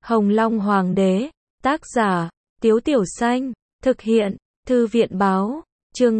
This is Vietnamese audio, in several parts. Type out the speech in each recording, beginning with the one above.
Hồng Long Hoàng đế, tác giả, Tiếu Tiểu Xanh, thực hiện, Thư viện báo, chương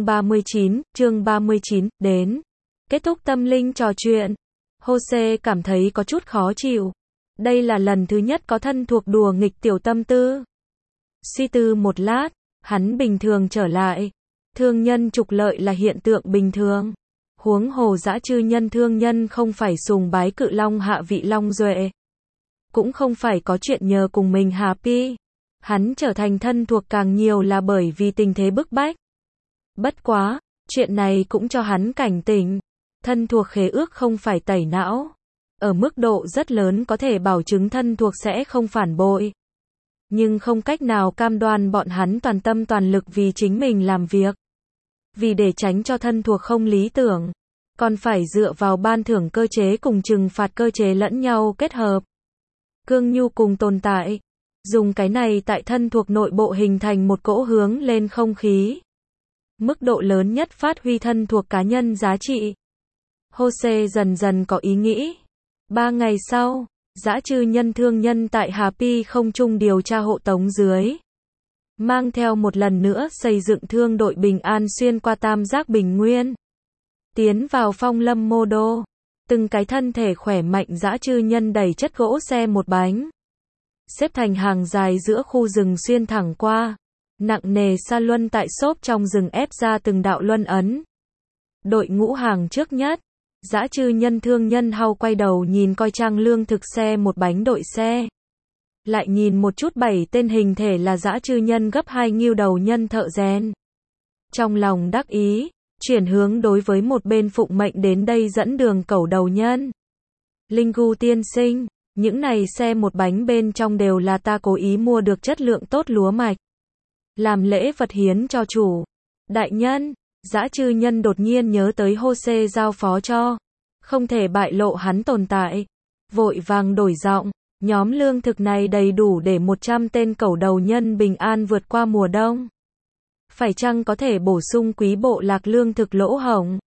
39, đến. Kết thúc tâm linh trò chuyện, Jose cảm thấy có chút khó chịu. Đây là lần thứ nhất có thân thuộc đùa nghịch tiểu tâm tư. Suy tư một lát, hắn bình thường trở lại. Thương nhân trục lợi là hiện tượng bình thường. Huống hồ dã chư nhân thương nhân không phải sùng bái cự long hạ vị long duệ. Cũng không phải có chuyện nhờ cùng mình happy. Hắn trở thành thân thuộc càng nhiều là bởi vì tình thế bức bách. Bất quá, chuyện này cũng cho hắn cảnh tỉnh. Thân thuộc khế ước không phải tẩy não. Ở mức độ rất lớn có thể bảo chứng thân thuộc sẽ không phản bội. Nhưng không cách nào cam đoan bọn hắn toàn tâm toàn lực vì chính mình làm việc. Vì để tránh cho thân thuộc không lý tưởng, còn phải dựa vào ban thưởng cơ chế cùng trừng phạt cơ chế lẫn nhau kết hợp. Cương nhu cùng tồn tại. Dùng cái này tại thân thuộc nội bộ hình thành một cỗ hướng lên không khí. Mức độ lớn nhất phát huy thân thuộc cá nhân giá trị. Jose dần dần có ý nghĩ. 3 ngày sau, dã chư nhân thương nhân tại Happy không trung điều tra hộ tống dưới. Mang theo một lần nữa xây dựng thương đội bình an xuyên qua tam giác bình nguyên. Tiến vào phong lâm mô đô. Từng cái thân thể khỏe mạnh dã chư nhân đẩy chất gỗ xe một bánh. Xếp thành hàng dài giữa khu rừng xuyên thẳng qua. Nặng nề sa luân tại xốp trong rừng ép ra từng đạo luân ấn. Đội ngũ hàng trước nhất. Dã chư nhân thương nhân hau quay đầu nhìn coi trang lương thực xe một bánh đội xe. Lại nhìn một chút 7 tên hình thể là dã chư nhân gấp 2 nghêu đầu nhân thợ rèn. Trong lòng đắc ý, chuyển hướng đối với một bên phụng mệnh đến đây dẫn đường cẩu đầu nhân. Linh Gu tiên sinh, những này xe một bánh bên trong đều là ta cố ý mua được chất lượng tốt lúa mạch. Làm lễ vật hiến cho chủ. Đại nhân, dã chư nhân đột nhiên nhớ tới Jose giao phó cho. Không thể bại lộ hắn tồn tại. Vội vàng đổi giọng. Nhóm lương thực này đầy đủ để 100 tên cẩu đầu nhân bình an vượt qua mùa đông. Phải chăng có thể bổ sung quý bộ lạc lương thực lỗ hổng?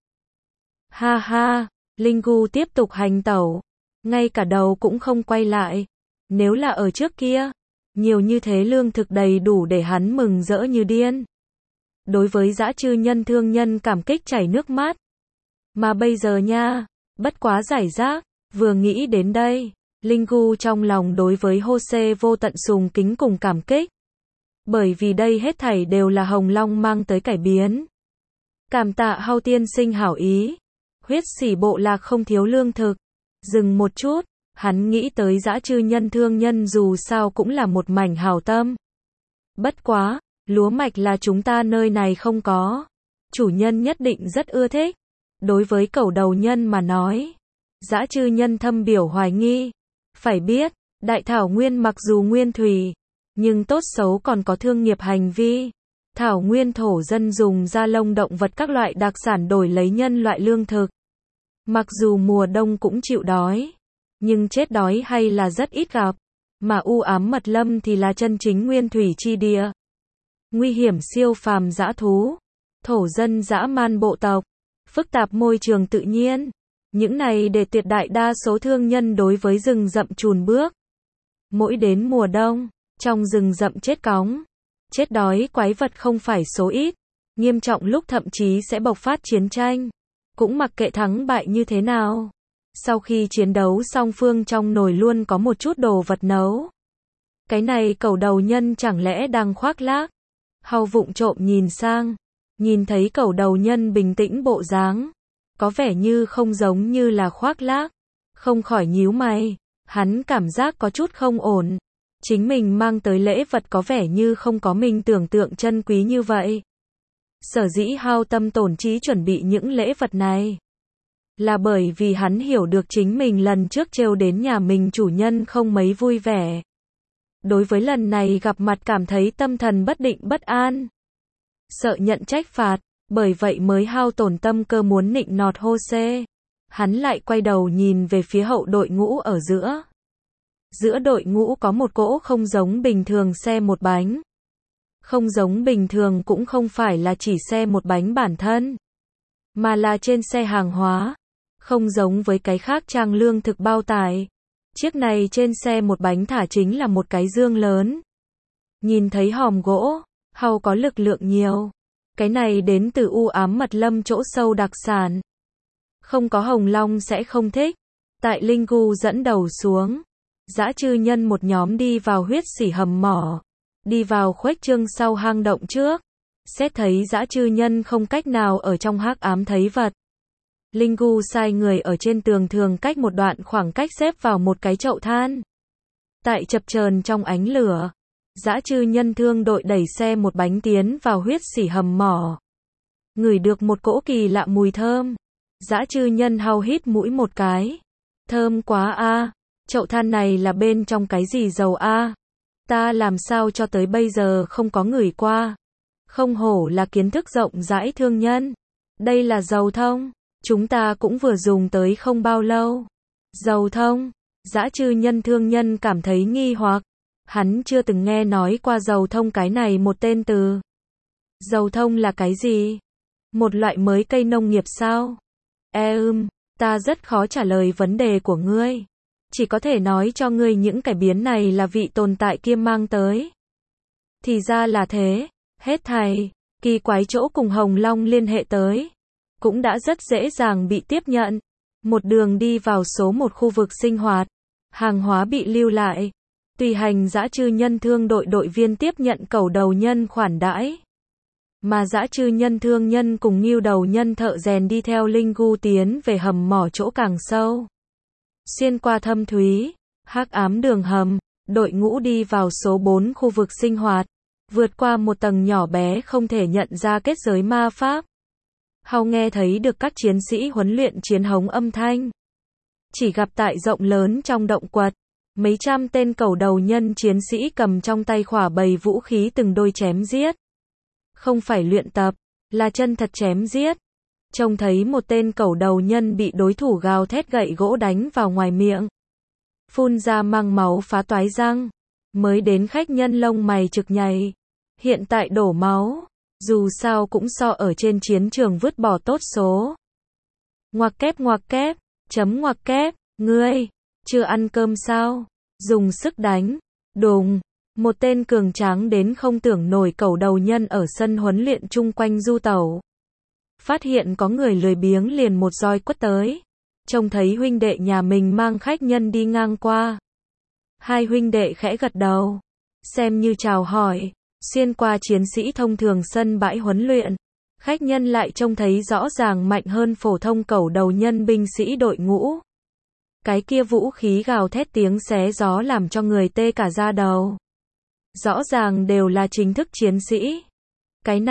Ha ha, Linh Gu tiếp tục hành tẩu. Ngay cả đầu cũng không quay lại. Nếu là ở trước kia, nhiều như thế lương thực đầy đủ để hắn mừng rỡ như điên. Đối với dã chư nhân thương nhân cảm kích chảy nước mắt. Mà bây giờ nha, bất quá giải rác, vừa nghĩ đến đây. Linh Gu trong lòng đối với Jose vô tận sùng kính cùng cảm kích. Bởi vì đây hết thảy đều là Hồng Long mang tới cải biến. Cảm tạ Hao tiên sinh hảo ý. Huyết sỉ bộ lạc không thiếu lương thực. Dừng một chút, hắn nghĩ tới dã chư nhân thương nhân dù sao cũng là một mảnh hảo tâm. Bất quá, lúa mạch là chúng ta nơi này không có. Chủ nhân nhất định rất ưa thích. Đối với cẩu đầu nhân mà nói, dã chư nhân thâm biểu hoài nghi. Phải biết, đại thảo nguyên mặc dù nguyên thủy, nhưng tốt xấu còn có thương nghiệp hành vi. Thảo nguyên thổ dân dùng da lông động vật các loại đặc sản đổi lấy nhân loại lương thực. Mặc dù mùa đông cũng chịu đói, nhưng chết đói hay là rất ít gặp. Mà u ám mật lâm thì là chân chính nguyên thủy chi địa. Nguy hiểm siêu phàm dã thú, thổ dân dã man bộ tộc, phức tạp môi trường tự nhiên. Những này để tuyệt đại đa số thương nhân đối với rừng rậm chùn bước. Mỗi đến mùa đông, trong rừng rậm chết cóng, chết đói quái vật không phải số ít. Nghiêm trọng lúc thậm chí sẽ bộc phát chiến tranh. Cũng mặc kệ thắng bại như thế nào. Sau khi chiến đấu song phương trong nồi luôn có một chút đồ vật nấu. Cái này cẩu đầu nhân chẳng lẽ đang khoác lác. Hao vụng trộm nhìn sang. Nhìn thấy cẩu đầu nhân bình tĩnh bộ dáng. Có vẻ như không giống như là khoác lác. Không khỏi nhíu mày. Hắn cảm giác có chút không ổn. Chính mình mang tới lễ vật có vẻ như không có mình tưởng tượng chân quý như vậy. Sở dĩ hao tâm tổn trí chuẩn bị những lễ vật này. Là bởi vì hắn hiểu được chính mình lần trước trêu đến nhà mình chủ nhân không mấy vui vẻ. Đối với lần này gặp mặt cảm thấy tâm thần bất định bất an. Sợ nhận trách phạt. Bởi vậy mới hao tổn tâm cơ muốn nịnh nọt Jose. Hắn lại quay đầu nhìn về phía hậu đội ngũ ở giữa. Giữa đội ngũ có một cỗ không giống bình thường xe một bánh. Không giống bình thường cũng không phải là chỉ xe một bánh bản thân. Mà là trên xe hàng hóa. Không giống với cái khác trang lương thực bao tải. Chiếc này trên xe một bánh thả chính là một cái dương lớn. Nhìn thấy hòm gỗ, hàu có lực lượng nhiều. Cái này đến từ u ám mật lâm chỗ sâu đặc sản. Không có Hồng Long sẽ không thích. Tại Linh Gu dẫn đầu xuống. Dã chư nhân một nhóm đi vào huyết xỉ hầm mỏ. Đi vào khuếch trương sau hang động trước. Xét thấy dã chư nhân không cách nào ở trong hắc ám thấy vật. Linh Gu sai người ở trên tường thường cách một đoạn khoảng cách xếp vào một cái chậu than. Tại chập chờn trong ánh lửa. Dã chư nhân thương đội đẩy xe một bánh tiến vào huyết xỉ hầm mỏ. Ngửi được một cỗ kỳ lạ mùi thơm. Dã chư nhân hau hít mũi một cái. Thơm quá a. Chậu than này là bên trong cái gì dầu a? Ta làm sao cho tới bây giờ không có ngửi qua. Không hổ là kiến thức rộng rãi thương nhân. Đây là dầu thông. Chúng ta cũng vừa dùng tới không bao lâu. Dầu thông. Dã chư nhân thương nhân cảm thấy nghi hoặc. Hắn chưa từng nghe nói qua dầu thông cái này một tên từ. Dầu thông là cái gì? Một loại mới cây nông nghiệp sao? Ta rất khó trả lời vấn đề của ngươi. Chỉ có thể nói cho ngươi những cải biến này là vị tồn tại kia mang tới. Thì ra là thế. Hết thảy, kỳ quái chỗ cùng Hồng Long liên hệ tới. Cũng đã rất dễ dàng bị tiếp nhận. Một đường đi vào số một khu vực sinh hoạt. Hàng hóa bị lưu lại. Tùy hành dã chư nhân thương đội đội viên tiếp nhận cẩu đầu nhân khoản đãi. Mà dã chư nhân thương nhân cùng ngưu đầu nhân thợ rèn đi theo Linh Gu tiến về hầm mỏ chỗ càng sâu. Xuyên qua thâm thúy, hắc ám đường hầm, đội ngũ đi vào số 4 khu vực sinh hoạt. Vượt qua một tầng nhỏ bé không thể nhận ra kết giới ma pháp. Hầu nghe thấy được các chiến sĩ huấn luyện chiến hống âm thanh. Chỉ gặp tại rộng lớn trong động quật. Mấy trăm tên cẩu đầu nhân chiến sĩ cầm trong tay khỏa bầy vũ khí từng đôi chém giết. Không phải luyện tập, là chân thật chém giết. Trông thấy một tên cẩu đầu nhân bị đối thủ gào thét gậy gỗ đánh vào ngoài miệng. Phun ra mang máu phá toái răng. Mới đến khách nhân lông mày trực nhảy. Hiện tại đổ máu. Dù sao cũng so ở trên chiến trường vứt bỏ tốt số. Ngoặc kép, chấm ngoặc kép, ngươi. Chưa ăn cơm sao? Dùng sức đánh. Đùng. Một tên cường tráng đến không tưởng nổi cẩu đầu nhân ở sân huấn luyện chung quanh du tẩu. Phát hiện có người lười biếng liền một roi quất tới. Trông thấy huynh đệ nhà mình mang khách nhân đi ngang qua. Hai huynh đệ khẽ gật đầu. Xem như chào hỏi. Xuyên qua chiến sĩ thông thường sân bãi huấn luyện. Khách nhân lại trông thấy rõ ràng mạnh hơn phổ thông cẩu đầu nhân binh sĩ đội ngũ. Cái kia vũ khí gào thét tiếng xé gió làm cho người tê cả da đầu. Rõ ràng đều là chính thức chiến sĩ. Cái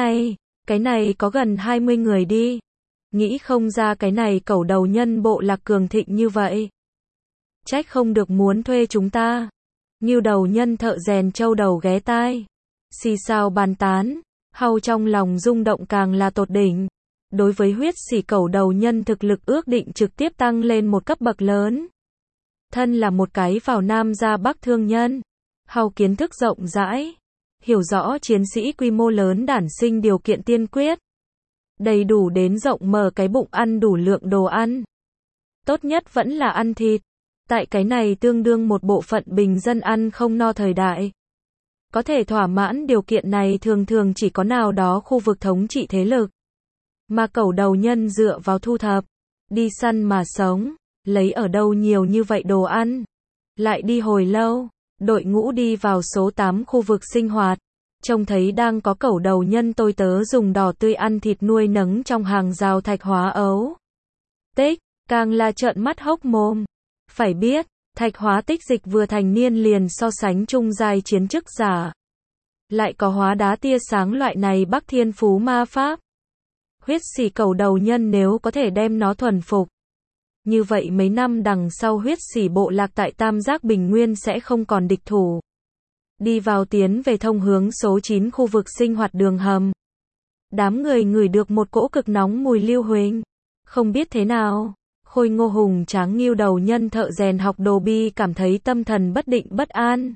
này có gần 20 người đi. Nghĩ không ra cái này cẩu đầu nhân bộ lạc cường thịnh như vậy. Trách không được muốn thuê chúng ta. Ngưu đầu nhân thợ rèn châu đầu ghé tai. Xì xào bàn tán. Hầu trong lòng rung động càng là tột đỉnh. Đối với huyết xỉ cẩu đầu nhân thực lực ước định trực tiếp tăng lên một cấp bậc lớn. Thân là một cái vào Nam ra Bắc thương nhân. Hầu kiến thức rộng rãi. Hiểu rõ chiến sĩ quy mô lớn đản sinh điều kiện tiên quyết. Đầy đủ đến rộng mở cái bụng ăn đủ lượng đồ ăn. Tốt nhất vẫn là ăn thịt. Tại cái này tương đương một bộ phận bình dân ăn không no thời đại. Có thể thỏa mãn điều kiện này thường thường chỉ có nào đó khu vực thống trị thế lực. Mà cẩu đầu nhân dựa vào thu thập, đi săn mà sống, lấy ở đâu nhiều như vậy đồ ăn. Lại đi hồi lâu, đội ngũ đi vào số 8 khu vực sinh hoạt. Trông thấy đang có cẩu đầu nhân tôi tớ dùng đỏ tươi ăn thịt nuôi nấng trong hàng rào thạch hóa ấu. Tích, càng là trợn mắt hốc mồm. Phải biết, thạch hóa tích dịch vừa thành niên liền so sánh trung giai chiến chức giả. Lại có hóa đá tia sáng loại này Bắc Thiên Phú ma pháp. Huyết xỉ cẩu đầu nhân nếu có thể đem nó thuần phục. Như vậy mấy năm đằng sau huyết xỉ bộ lạc tại Tam Giác Bình Nguyên sẽ không còn địch thủ. Đi vào tiến về thông hướng số 9 khu vực sinh hoạt đường hầm. Đám người ngửi được một cỗ cực nóng mùi lưu huỳnh. Không biết thế nào, khôi ngô hùng tráng ngưu đầu nhân thợ rèn học đồ bi cảm thấy tâm thần bất định bất an.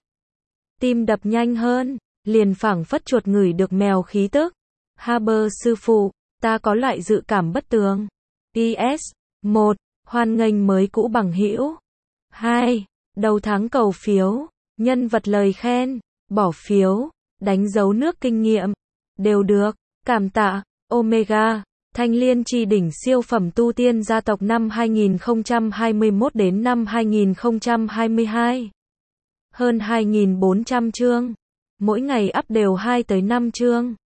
Tim đập nhanh hơn, liền phảng phất chuột ngửi được mèo khí tức. Haber sư phụ, ta có loại dự cảm bất tường. PS 1. Hoan nghênh mới cũ bằng hữu. 2. Đầu tháng cầu phiếu, nhân vật lời khen, bỏ phiếu, đánh dấu nước kinh nghiệm, đều được. Cảm tạ, Omega, Thanh Liên Chi đỉnh siêu phẩm tu tiên gia tộc năm 2021 đến năm 2022. Hơn 2.400 chương. Mỗi ngày up đều 2 tới 5 chương.